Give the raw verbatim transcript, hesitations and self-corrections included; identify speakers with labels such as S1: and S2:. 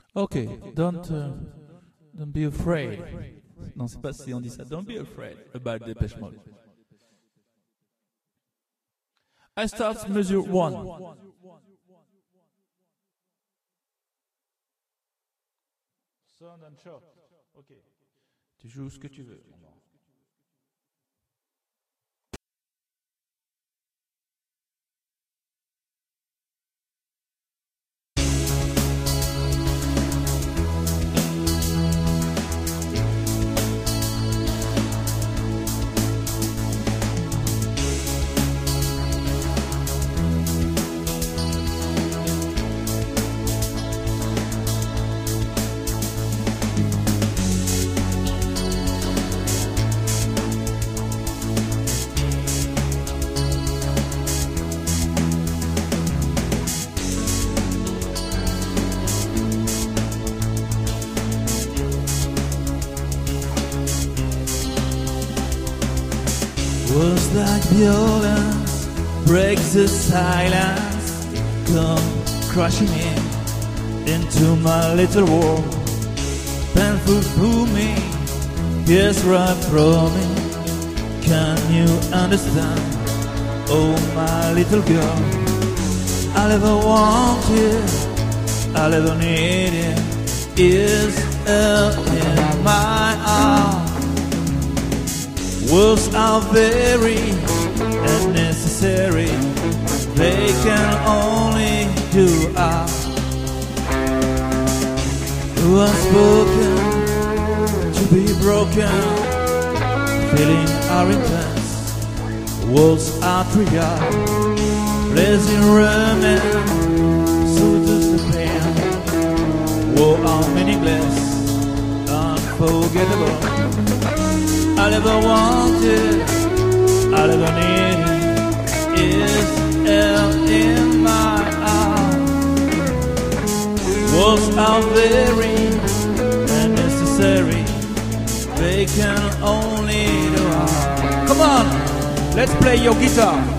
S1: Okay, don't uh, don't be afraid. Non, c'est pas si on dit ça. Don't be afraid about Depeche Mode. I start measure one. Sound and shot. Ok. Tu joues ce que tu veux. Was like violence breaks the silence, come crashing in into my little world. Painful for me, yes, right from me. Can you understand? Oh, my little girl, I'll ever want it, I'll ever need it, is in my arms. Words are very unnecessary, they can only do us. Unspoken, to be broken, feeling are intense, words are trivial, blazing romance, so does the pain. Words are meaningless, unforgettable. I'll ever want it, I'll ever need it, is held in my arms. Words are very unnecessary, they can only do harm. Come on, let's play your guitar.